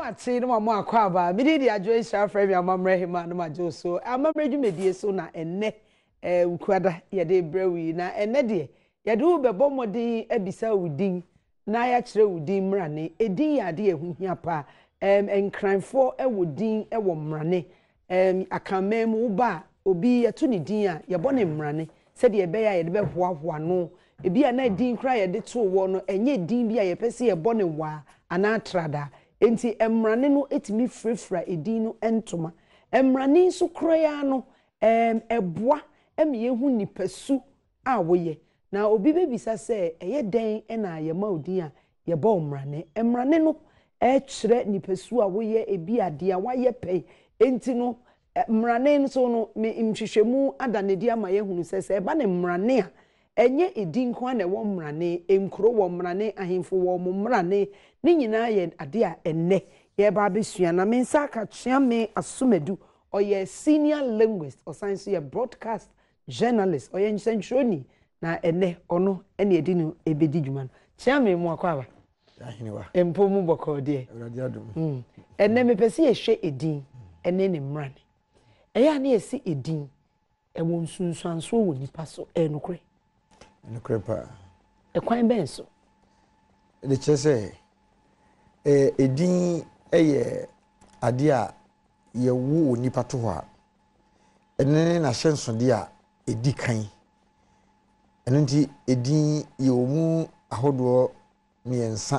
ate no mama akwa ba me di adwo sha frame amamre hima no majo so amamre dwumedie so na enne nkwada ye de brewi na enne de ye de ubebo modin abisa udin na ya kire udin mrane edin ya de ehuhia pa enkranfo ewudin ewo mrane akamemu ba obi yeto ne din a ye bone mrane se de ebe ya ye de be hoahoa no ebi a na din kra ye de to wo no enye din bi a ye pese ye bone wa ana trada enti emrane no etimi frefra edin no entoma emrane so kroya no eboa emiye hu nipasu a woye na obi bebisa se eye den na ye ma odin a ye ba omrane emrane no kire nipasu a woye ebi ade a waye pei enti no mrane so no mhwehwemu adanedi ama ye hunu se eba ne mrane a enye edin kwa na wo mrane enkro wo mrane ahemfo wo mrane ni nyina ye ade a enne ye ba besua na mensa ka twea me asomedu oye senior linguist or science ye broadcast journalist oye nsentroni na enne ono ene edinu ebedi dwuma no twea me mu akwa ba ahiniwa empo mu boko de awrade adum enne me pese ye hwe edin enne ne mrane eya na ye si edin ewo nsunsuanso wo nipa so enokre Nkrepa. Ekwan ben so. De chese edin eye ade a ye wu onipa to ho a ene na hyensode a edi kan. Eno nti edin ye omu ahodo miensa.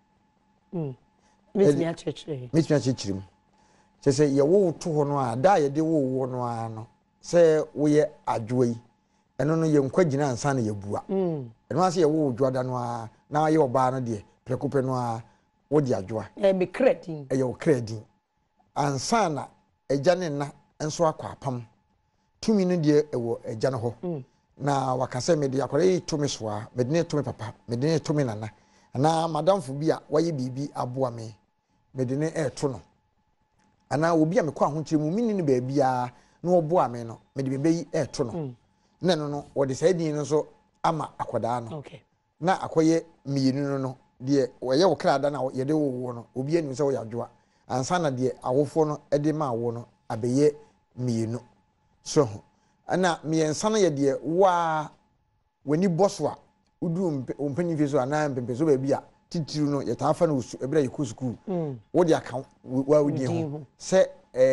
Metimi achechire. Chese ye wu to ho no a da ye de wo no a no se wo ye adwoi eno no ye nkwagina ansa na ye bua eno ase ye wo dwada no a na ye oba no de prekope no a wo di adwoa me kredin ye wo kredin ansa na eja ne na enso akwa apam tumi no de ewo eja no ho na wakase me de akore tumi so a me de ne tumi papa me de ne tumi nana na madam fu bi a waye bibi aboa me de ne eto no ana obi a me kwa ho kyeremu minni ne ba bia na oboa me no me de bebeyi eto no no wode say din no so ama akoda no okay na akoye mienu no de woye wo krada na ye de wo no obi anu se wo yadwoa ansa na de awofo no de ma wo no abeye mienu so ana miensa na ye de wa wani boso a udu ompani fi so ana mpempe so ba bia titiru no ye tafa na usu ebra yiku school wo de aka wa wudi ho se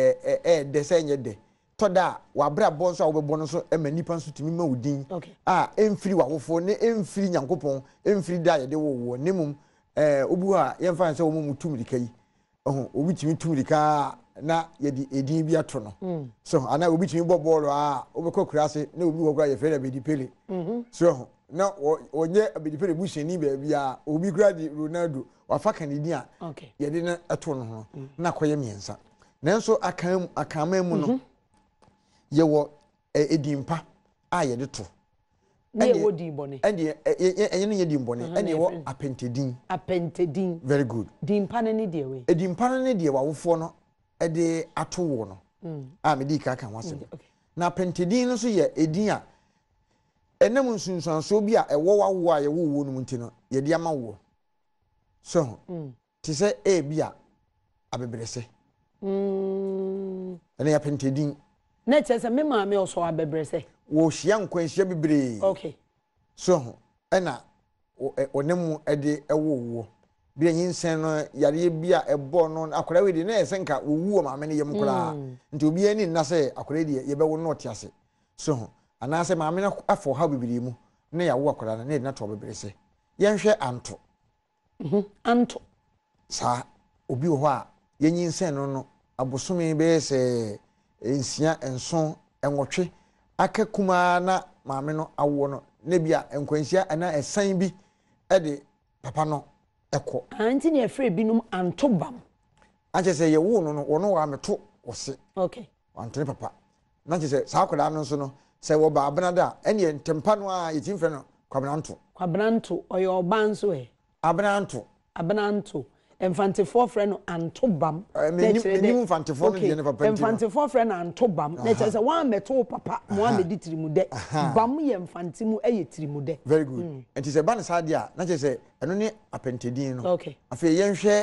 de se nye de toda wabra bonso a wobebo no so ema nipa nso timi ma udin emfiri wawofo ne emfiri nyankopon emfiri da ye de wo nemum obu a ye mfa nse wo mu tumrika yi obi timi tumrika na ye di edin bi ato no so ana obi timi bobolo a obekọ kurase na obi wo kura ye fere abedi pele so na onye abedi pele busheni ba bia obi kura di Ronaldo wafa kanidi a ye de na ato no na koye miensa nanso akama mu no ye wo edimpa a ye de to ne wo di bone ene enye ye di bone ene wo apentedin very good dimpa ne de we edimpa ne de wawofo no de ato wo no a me di ka wasem na apentedin no so ye edin a enam nsunsuanso bi a ewo wawo a ye wo no munti no ye de ama wo so ti se e bi a abebrese ene apentedin na chese me ma me oso abebrese wo hia nkwanhia bibre okay so ena onemu de ewo bi anyinsen no yare bi a ebo no akora we de na esenka owu ma me ne yem kora nti obi ani nna se akora de ye be wo no tiase so ana se ma me na afọ ha bibre mu na ya wo akora na na to bebrese ye nhwe anto sa obi wo a yenyinsen no abosome be se ensia enson enwotwe akakuma na maame no awo no ne bia enkwansia ana esan bi de papa no ekọ anti ne afre binum antobam anche se ye wo no wono wa meto wose okay antone papa na anche se sa akoda no so no se wo ba abnada ene ntempa no a yetimfre no kwabranto oyo obanso abnanto Enfantefo friend antobam ni mfantefo no de ne papa ntino enfantefo friend antobam na chese wan meto papa mo me di tirimude bam ye mfantemu eye tirimude very good enti se ban sa dia na chese eno ne apentedin no okay afi yenhwe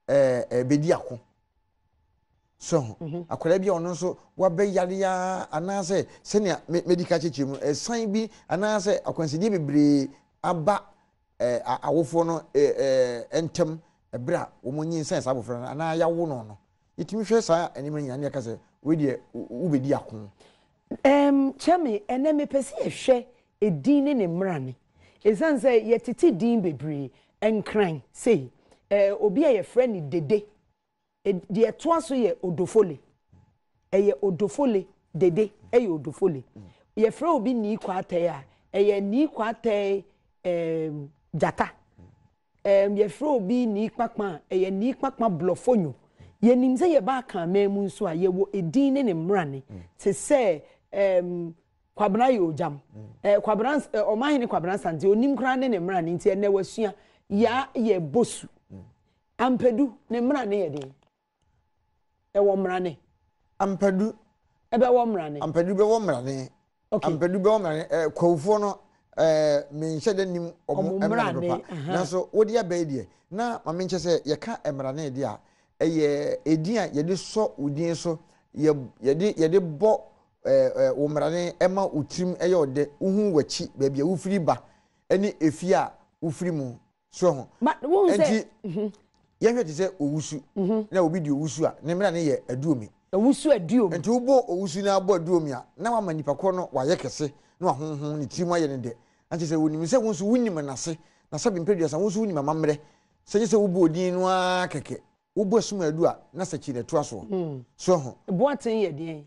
bedi ako so akwara bi ono nso wabe yare ya anase senia medical chichimu san bi anase akwansidi bebre aba awofo no entem ebra omonyin sense abofra na ana ya wo no yitimi hwe sa animu nyane ya kase we de ubedi ako chemi ene me pese ehwe edin ne mrane esanse yetiti din bebre enkran sei obi a ye friend ni dede de to aso ye odofole eye odofole dede eye odofole ye friend obi ni kwate a eye ni kwate jata ye friend obi ni kpakpa eye ni kpakpa blofonyo ye nimse ye ba kan memu nso a ye wo edin ne mrane se se kwabra yo jam kwabra omahene kwabra sante onim kra ne mrane nti ene wasua ya ye bosu ampedu ne mrane ye de wo mrane ampedu ebe wo mrane ampedu be wo mrane ampedu be wo mrane kwofo no me nhyɛ de nim omo mrane na so wodi abai de na ma me nkyɛ sɛ ye ka mrane de a eye edin a ye de so udin so ye de bɔ wo mrane ema utrim eye ode uhu wachi ba bia ufiri ba eni efi a ufiri mu so ho enti yehwe ti se owusu na obi di owusu a ne mra ne ye aduomi owusu aduomi enti ubo owusu na abo aduomi a na wa manipa ko no wa ye kese na wa honhon ne tirim aye ne de anti se wonim se wonso wunim na se na sabi mpedua wonso wunim mamre se se ubo odin no a keke ubo sum adu a na sachi ne to aso so ho boaten ye den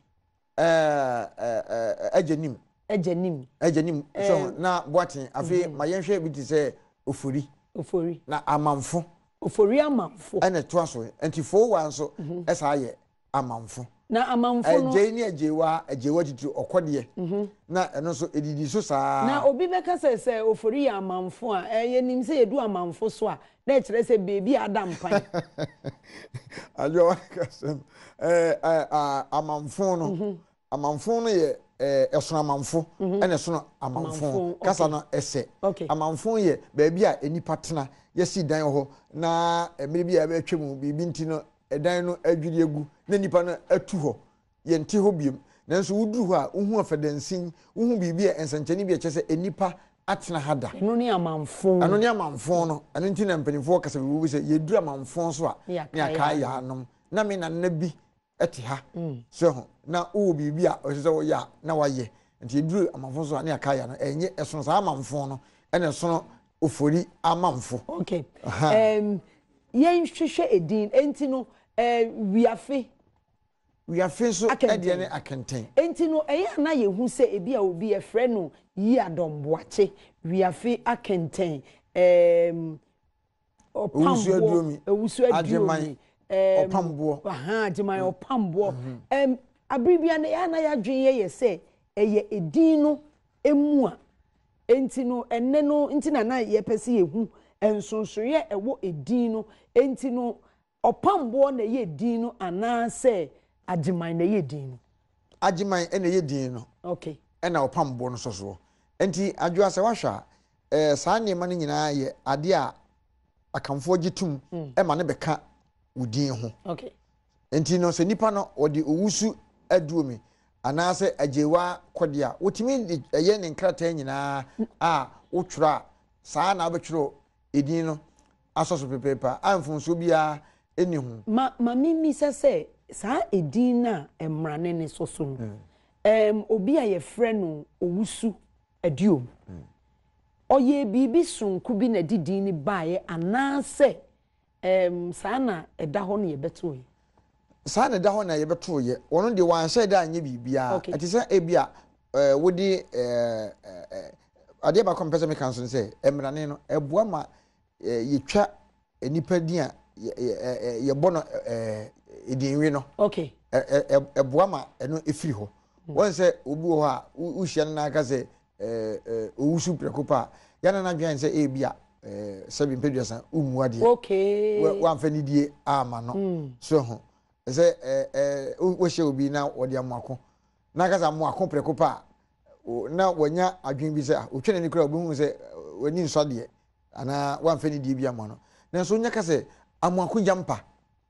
ajanim so ho na boaten afi ma yenhwe bi ti se ofori na amanfo ofori amanfo ene to aso enti fo wa nso esa ye amanfo na amanfo no eje ni ajewa titi okode na eno so edidi so saa na obi beka se ofori amanfo a ye nim se yedu amanfo so a na kire se bebi adam pan ajo kasem amanfo no amanfo no ye esono amanfo ene sono amanfo kasa no ese amanfo ye beebi a enipa tena yesi dan ho na emire bi a be twemu bibi nti no edan no adwiri egu na nipa no atu ho ye nti ho biem nanso wuduru ho a uhu afedansin uhu bibi a ensanchani bi a kyese enipa atena hada no ni amanfo no anu nti na mpanifo kasa bi se yeduru amanfo so a ne aka ya anom na me na nabi eti ha so ho na o bibi a o se wo ya na waye nti yeduru amanfo so a ne aka ya no enye esono sa amanfo no ene sono ofori amanfo okay yen hwehwe edin enti no wiafe so ede ne akenten enti no eya na yehu se ebi a obi e frɛ no yi adomboache wiafe akenten opambo ewusu aduomi opambo ajiman opambo abribia na ya na ya dwen ye se eye edin no emu a enti no enne no enti na ye pese yehu ensonsoye ewo edin no enti no opambo na ye edin no anase ajiman na ye edin no ajiman ene ye edin no okay ena opambo no soso enti adwoa se wahwa saa nema no nyina ye ade a akamfo gitum ma ne beka udin ho okay enti no se nipa no odi owusu aduomi anase ajewa kodia wotimi eye ne nkrata nyina a wotwura saa na abetwuro edin no asoso pepepa amfunso bia eni hu ma mimi se saa edin na emrane ne soso no obi a ye frɛ no owusu aduom oye bibi sunku bi na didi ni baaye anase saa na eda ho no ye beto yi saa na eda ho na ye beto ye wono de wanhyɛ da anye bibia ati sɛ ebia wodi ade ba kompese me kan so sɛ emrane no eboa ma yetwa enipa din a ye bɔ no edinwi no okay eboa ma eno efiri ho won sɛ obi ho a uhia na aka sɛ owusu prekopa yana na dwan sɛ ebia sabi mpedwasa umuade okay wa mfa ni die ama no so ho sɛ wo hye obi na wode amako na aka sɛ amako prekopa na wanya adwen bi sɛ otwene ni kura obi hu sɛ wani nsɔ de ana wa mfa ni die bi ama no nanso nya ka sɛ amuako jampa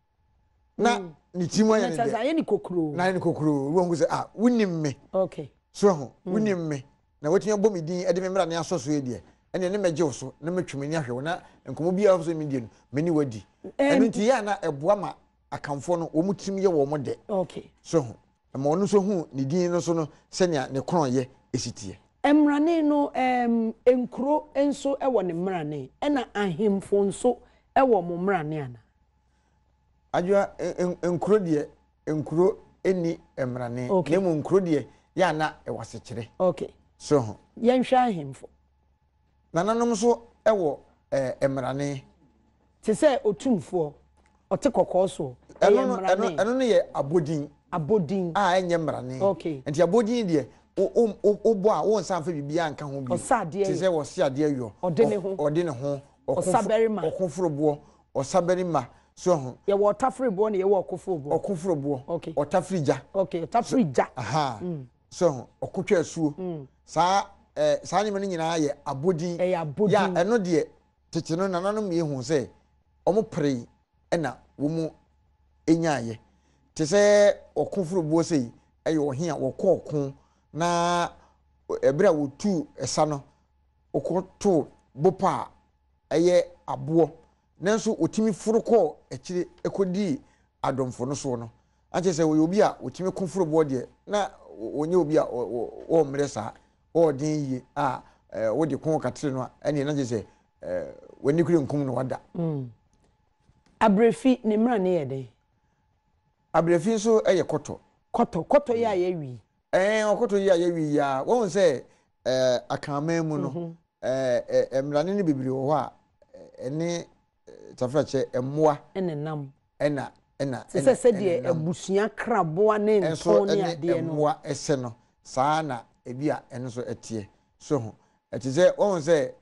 na ni timu ya na chaza ye ni kokro na ni kokro wo ngu se wonim me okay so ho wonim me na wetumi abɔ me din de me mra ne asoso ye de ene ne megye so na metwumi ni ahwe wo na nkomo bia so me die no me ni wadi eno nti ya na eboa ma akamfo no wo mutim ye wo mo de okay so ho ma onu so hu ni din no so no senia ne kron ye esitie emrane no enkuro enso ewo ne mrane ena ahemfo nso ewo mo mrane ana adwa enkuro de enkuro eni emrane na mu enkuro de ya na ewasechire okay so ho yenhwa ahemfo nananom so ewo emrane te se otumfo ote kokoso eno ne ye abodin enye mrane okay enti abodin de obo a won san fa bibia nka ho bi te se wo se ade ayo ode ne ho osaberima okoforobo osaberima so ho ye wo tafrebo ne ye wo okoforobo okay otafrija okay otafrija aha so ho okotwa asuo saa nyima no nyina ye abodin ya eno de tete no nananom ye hu se omo pre na wo mu enyaye te se okoforobo sei eye ohia wo kokon na ebra wotu esa no okoto bopa eye abo nanso otimi foroko ekire ekodi adomfo no so no ache se wo obi a otimi konforobo de na onye obi a o mresa o din yi wo de kon katire no ene na je se wani kure nkum no wada abrefi ne mra ne yede abrefi so eye koto ya ye wi okoto ya ye wi ya won se akama mu no emrane ne bibiri wo a ene tafrache emmoa ene nam ena se de abusua kraboa ne ntoni ade no emmoa ese no saa na ebi a eno so etie so ho eti se won se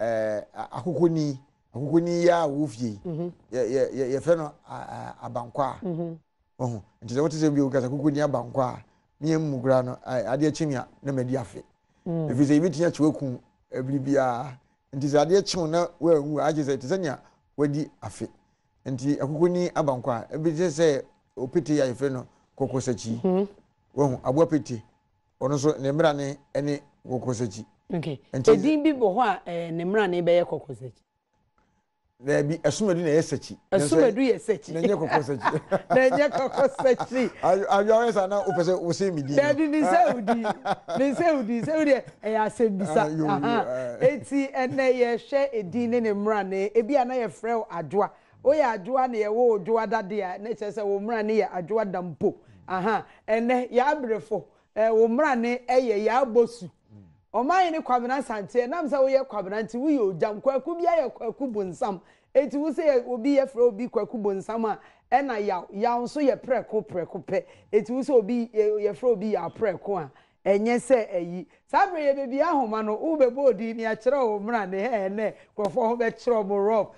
akukoni ya wo fie ye fe no abankwa oho enti se wote se bi o kasa akukoni abankwa mie mmugura no ade achimia na medi afe efi se ibi tia chiweku ebiribia enti se ade achim na wawu aje se eti senya wadi afe enti akukoni abankwa ebi se opete ya ife no kokosachi wohu abua pete ono so ne mra ne ene kokosachi okay edin bi bo ho a ne mra ne be ye kokosachi na bi asumadu na yesachi asumadu yesachi na nye kokosachi na nye kokosachi ayo esa na opese wo se midi na di ni saudi e ya sebisa eti ene ye hwe edin ne mra ne ebi ana ye frɛ adwoa o ya adwoa ne ye wo odwoa dade a na kyerɛ sɛ wo mra ne ye adwoa dampo ene ya abrefo wo mra ne eye ya abosu oman ni kwabena sante nam sa wo ye kwabena nti wo ye ojam kwaku bia ye kwaku bonsam eti wo se obi ye fra obi kwaku bonsam a ena ya nso ye preko pe eti wo se obi ye fra obi ya preko a enye se eyi sabre ye bebi ahoma no wo bebo odi ni a kire wo mra ne ene kwofo ho be kire mo rob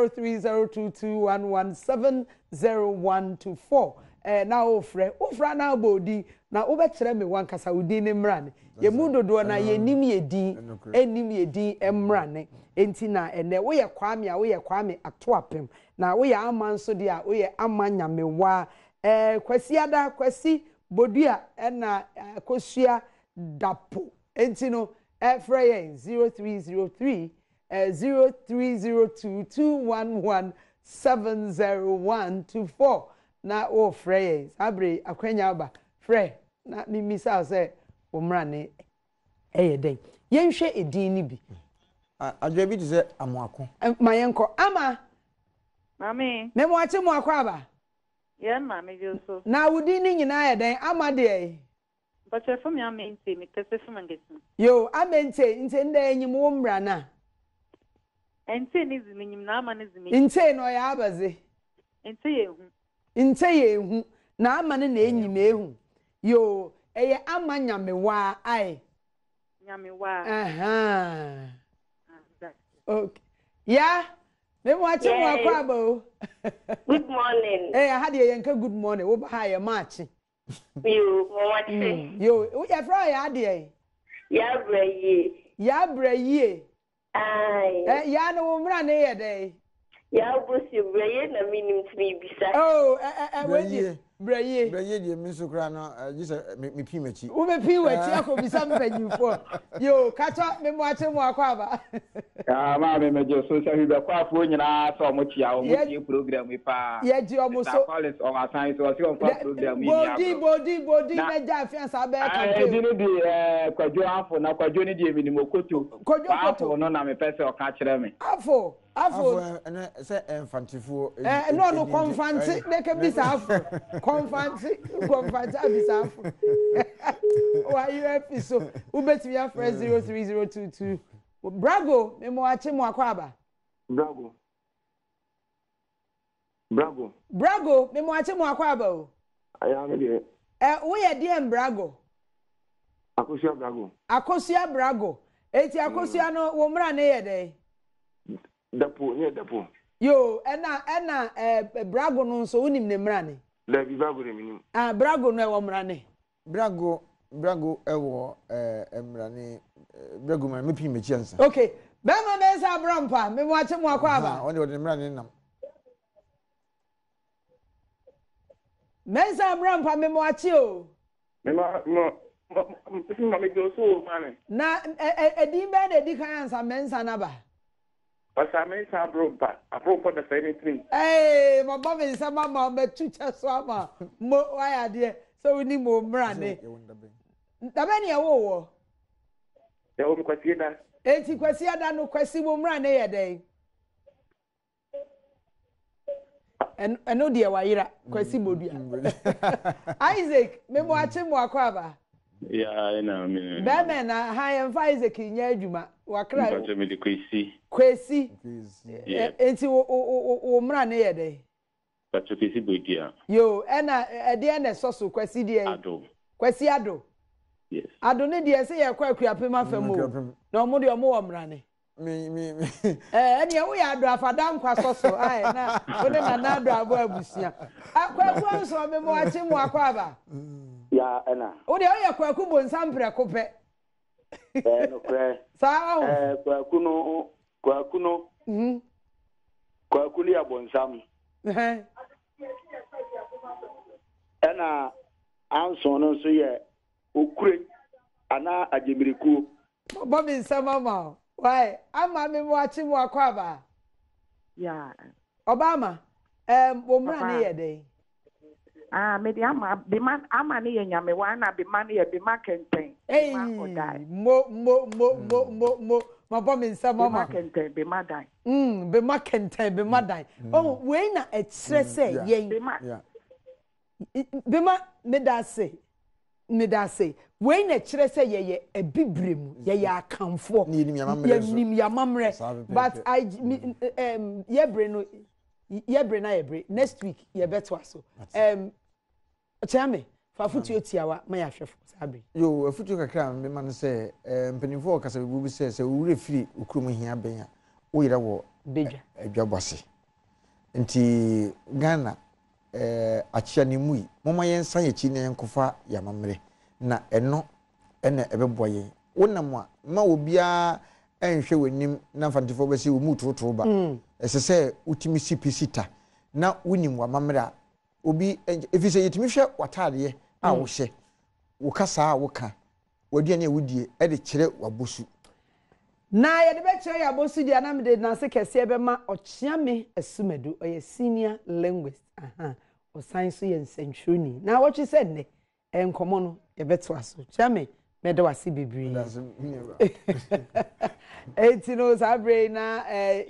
030221170124 na wo fra na bodi na wo be kire me wan kasa odi ni mra ne ye mudodo na ye nim ye din enim ye din emra ne enti na ene wo ye kwame a wo ye kwame atoapem na wo ye amanso de a wo ye amanyamewa kwasi bodua na kosua dapo enti no efrayen 0303 030221170124 na wo frayen abre akwanya aba frɛ na mimisa se omra ne den yenhwe edin ni bi adwa bi dize amoako mayenko ama mami me mo ache mo akwa aba ye mami joso na wudi ni nyina den ama de but for me amente me kase for mangesu yo amente nte nda enyim wo mra na ente ni zimenyim na ama ni zime nte no ya abaze ente ye hu na ama ne na enyim ehu yo eye ama nyamewa ai nyamewa okay ya me mo ache mo akwa aba Good morning. I had a yanka good morning. Wo ba ya match. You what say? Yo, we ya fra ya de. Ya braye. Ya braye. Ai. Ya no wo mra na ye de. Ya busi breye na minim timi bisa. Oh, Braye. braye. Braye di mi so kra no just me pi machi. Wo me pi wachi akobisa mpanyimfo. Yo, kacha me mo ache mo akwaba. Ah, ma me je so say be kwa fo nyina so mo tia o mo tie program we pa. Ye ji omo so. College on assign so si on program we ni Bodi na ja afiansa be Eh campaign. di ni di kwadwo afo na kwadwo ni di emi ni mokoto. Afo no na me pese o ka kire me. Afo. Ene se infantifo. No konfanti de ke bisa afo. Konfanti abisa afo. Why you episode? Ubetimi afre 03022. Brago, me mo ache mo akwaba. Brago, me mo ache mo akwaba o. aya me de. Wo ye de Brago. Akosia Brago. Eti akosia no wo mra na ye de. Depo. Yo, ena Brago no so unim ne mra ne. Da bi Brago de minim. Ah, Brago no e wo mra ne. Brago ewo emrane Brago man me pi mechi ansa. Okay. Bema mensa Brampa, me mo ache mo akwaba. Onde emrane nam. Mensa Brampa me mo ache o. Me me go so man. Na edin be na di kan ansa mensa na ba. Pasa mensa Brampa, apropos the same thing. Hey, my mom is a mama, me chucha swama. Mo why ade. So we need more mrane. Dabani ya wo. Ya o kwasi da. Eti kwasi ada no kwasi mo mrane ye den. Eno de wa yira kwasi bodua. Isaac, me mo ache mo akwaba. Ya na me. Be me na ha ye mfa Isaac nya adwuma. Wakra. Nka me de kwesi. Enti wo mrane ye den. Pacho kwesi bodia. Yo, ede na soso kwasi de. Ado. Kwasi ado. Yes. Ado ne de se ye kwa akuapem afam. Na omo de omo wo mrane. Me Ene wo ya ado afada nkwa soso. Ai na wode na ado abo abusia. Akwaku anso me mo ache mo akwaba. Ya ana. Wode o ya kwaku bo nsampre kope. No kre. Saa Kwaku no. Kwaku li abonsam. Ena anso no so ye okure ana ajemiriku. Bobby Samama. Why? Ama me mo achi mo akwaba. Yeah. Obama. Wo mra ne ye dey. Me di ama ne ye nyame wa na be man ye be makenten. Hey. Mo. Ma Bobby Samama. Be makenten be madai. Be makenten be madai. Oh, we na e kire say yen. Be ma me da say we na kire say ye ebibrem ye akanfo ni nim yamamre but ye bre na next week ye beto aso chame fa futu otiawa ma ya hwefo sabe yo afutu kakra me man say mpanimfo kasa bebu bi say owure firi okrum hia ben a wo yira wo bedwa adwabose nti Ghana achia ni mui moma yensan ye chi ne yenkofa yamamre na eno ene ebeboye wonam a ma obia enhwe wanim na fantifo besi wo mutoto ba esese utimi sipisita na wonim wamamre a obi efise yetimi hwe watade a wo hye wo kasa a wo ka waduane wudie e de kire wabosu na ye de be kire ya bosu dia na me de na se kese be ma ochiame asumadu oye senior linguist o science ye nsenthroni na what you said ne enkomo no ye beto aso chiame me de wase bibiri enti no sabre na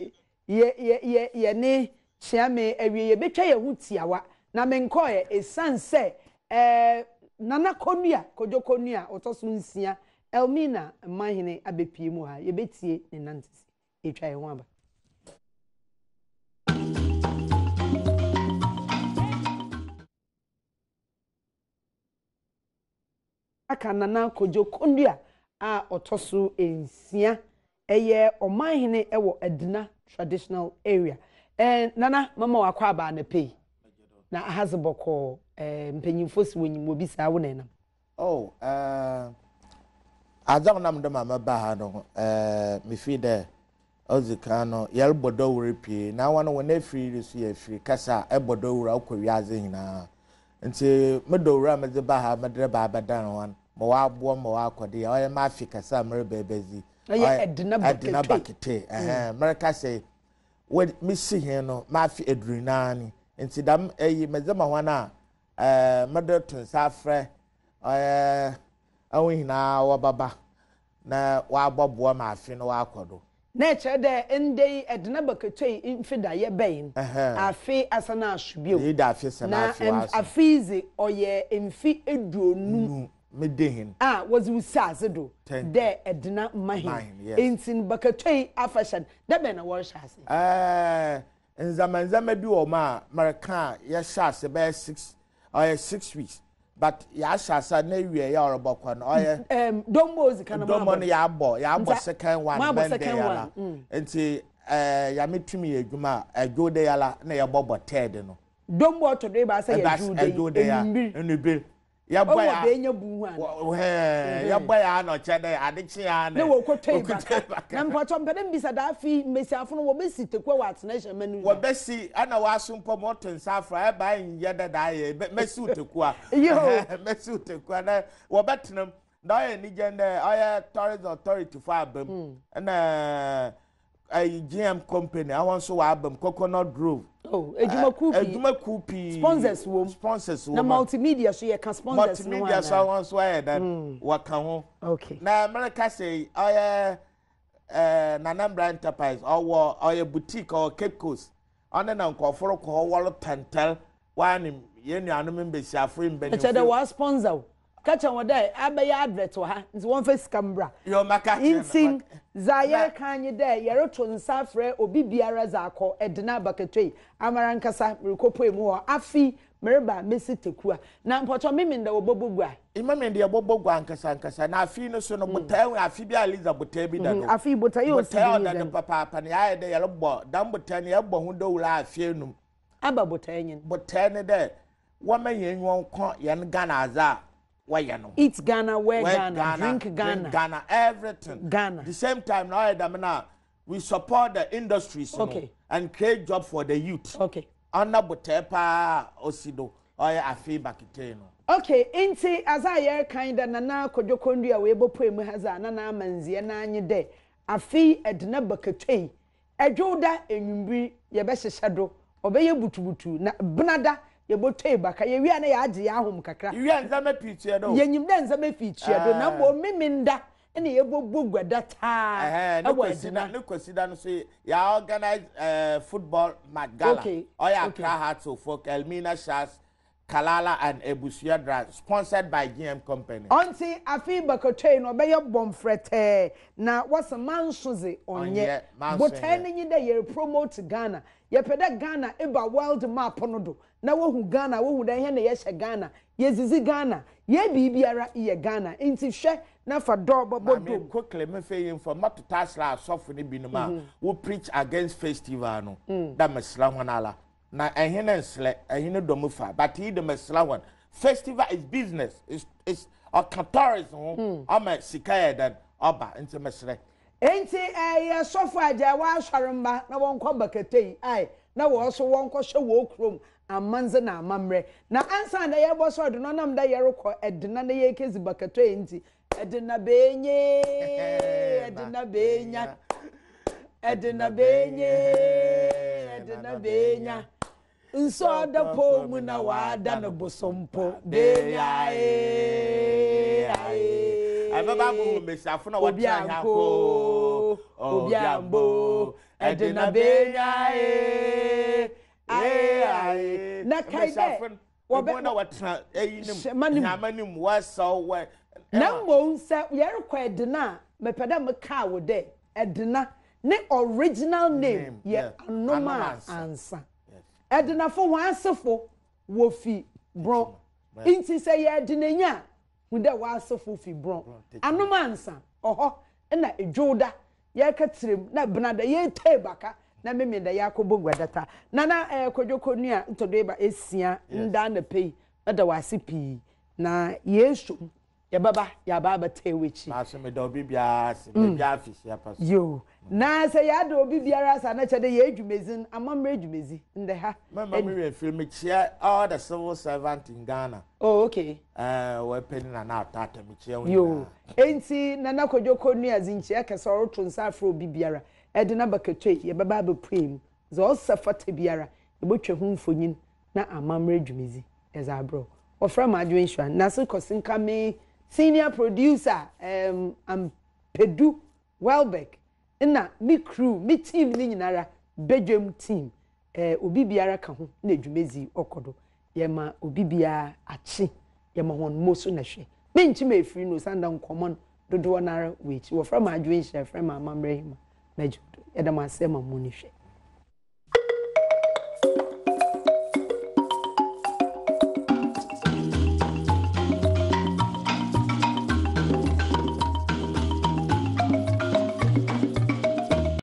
ye ne chiame awie ye betwa ye hutiawa na menkoye esanse nana konua kojokonua otoso nsia Elmina mahine abepie mu ha ye betie ne nantisi etwa ye ho aba aka nana kojokonua a otoso ensia eye omahine ewo Adina traditional area nana mama wakwa aba na pay na ahazeboko mpanyimfo si wonyim obi saa wo nenam Adam nam de mama ba ha no me fi de ozikano yel bodo wuri pie na wana wona free so ya free kasa e bodo wura akwawiaze nyina nti medo wura mede ba ha medre ba abadan wan mo wa abo mo wa akode ya ma afi kasa mere bebezi edina bakete mereka say we misi he no ma afi edrinani nti dam eyi mede ma wana medo tun safre awi na wa baba na wa abobo ma afi no wa akodo na che de ndey edna baketoi infida ye bayin afi asana asubio ye da afi sana afi wa na afizi oye emfi eduonu medehin was usaze do de edna mahin entin baketoi afashan da be na wo shase nzamanzama bi o ma maraka ya shase be 6 weeks but ya shasa na wie ya orobokwa no dombozi kana domo no ya abo second one ben de yala enti ya metumi edwuma adwode yala na ya bobo third no dombo to de ba say ya jude ya enube ya boy ya benya buhu ya boy ya no chede adechi ya na wo kwotoi ba na mpacho mpedem bisa da afi mesiafo no wo besi tekwa watna hye manu wo besi ana wasumpo moto nsafra e ba nye dada ye mesi utekwa mesi utekwa na wo betnam da ye ni gende aye tourism authority for abam na GM company I want so abam Coconut Grove ejuma kupi sponsors wo na multimedia so ye can sponsors no multimedia so want so aye dan waka ho okay na America say aye Nanambra Enterprise or boutique or Cape Coast on na nkoforo ko wolo tentel wan ye nuanu members afrim beni eche de wa sponsor kacha wode abaye advert ha nti won fa skambra yo maka insin zaye kanye de yero to nsafre obi biara zakọ edina baketoi amarankasa mrikopo mu ho afi mereba mesi tekua na mpoto miminda wo bobogwa imamende bobogwa ankasa na afi no so no botai afi bi aliza botai bi da no afi botai o si da papa na ya de yero bo dan botai ne yebo hu do wura afi enum aba botai nyin botai ne de wo menyen won ko yan Ghana aza wayano eat Ghana wear Ghana drink Ghana everything Ghana the same time now we support the industries and create job for the youth under botepa osido oya afi bakite no okay inti azaye kinda na kodwokondu a we bopo mu haza na amanzie na anye de afi edna bakatei adwoda enwumbi ye be hyehyedo obeye butubutu na benada ye botei baka ye wi na ya age ya ahom kakra wi anzama pichie do ye nyim da nzama pichie do na bo miminda ene ye bobogwada ta ne kwasida no so ya organize football match gala oya Accra Hearts of Folk Elmina Shas Kalala and Ebusia Dra sponsored by GM company onti afi bakotwe no be ye bomfrete na wasa mansoze onye botai ne nyida ye promote Ghana ye peda Ghana eba world map no do na wohu Ghana wohu da he na ye hye Ghana ye zizi Ghana ye bibiara ye Ghana inti hwe na fa do bobo quickly me fe info mato tasla sofo ne binuma wo preach against festival no da mesla honala na ehene nsle ehene domufa but he the mesla one festival is business is a tourism ama sikaya dan oba into mesle enti ye sofo aja wa aswaremba na wonko bakatei ai na wo so wonko hwe wo krom amanze na amamre na ansa na ye bo so do no nam da ye rekọ edina na ye kezi bakatei enti edina benye edina benya nso da po mu na wada na bosompo benya ai baba mu mesafo na wotran hako obiambo edina benya na kaide wo be na wotran eyinim nyamanim wasaw we na mo nsa ye rekọ edina mepeda me ka wo de edina ne original name ye Anoma Ansa edina fo wansefo wo fi bron inti say ye edina nya hu de wansefo fi bron Anoma Ansa oho na edwoda ye katirem na benada ye tebaka na memenda yakobo gwadata na kodwokonu a ntodeba esia nda na pei da wasipi na yesu ya baba tewechi ma se me do bibia se bibia afisi apaso yo na say ya do obi biara sa na chede ye adwumezi amamre adwumezi nde ha mama me film chia all the civil servant in Ghana. Oh, okay. We penny na atata me chia yo enti na nakodwo konu azinchi akese oroto nsa afro obi biara e de na bakatwe ye baba abeprim zo safata biara e botwe hu mfonyin na amamre adwumezi eza abro ofra ma adwen hwan na so kosinka me senior producer am Pedu Welbeck na me crew me team ni nyinara bedwam team obi biara ka ho na adwumezi okodo ye ma obi biara achi ye ma hon moso na hwe me nchi ma efiri no sanda nkomo dodo nara wechi wo fra ma adwen hwe fra ma amamre hima na judo ye da ma se ma mu ni hwe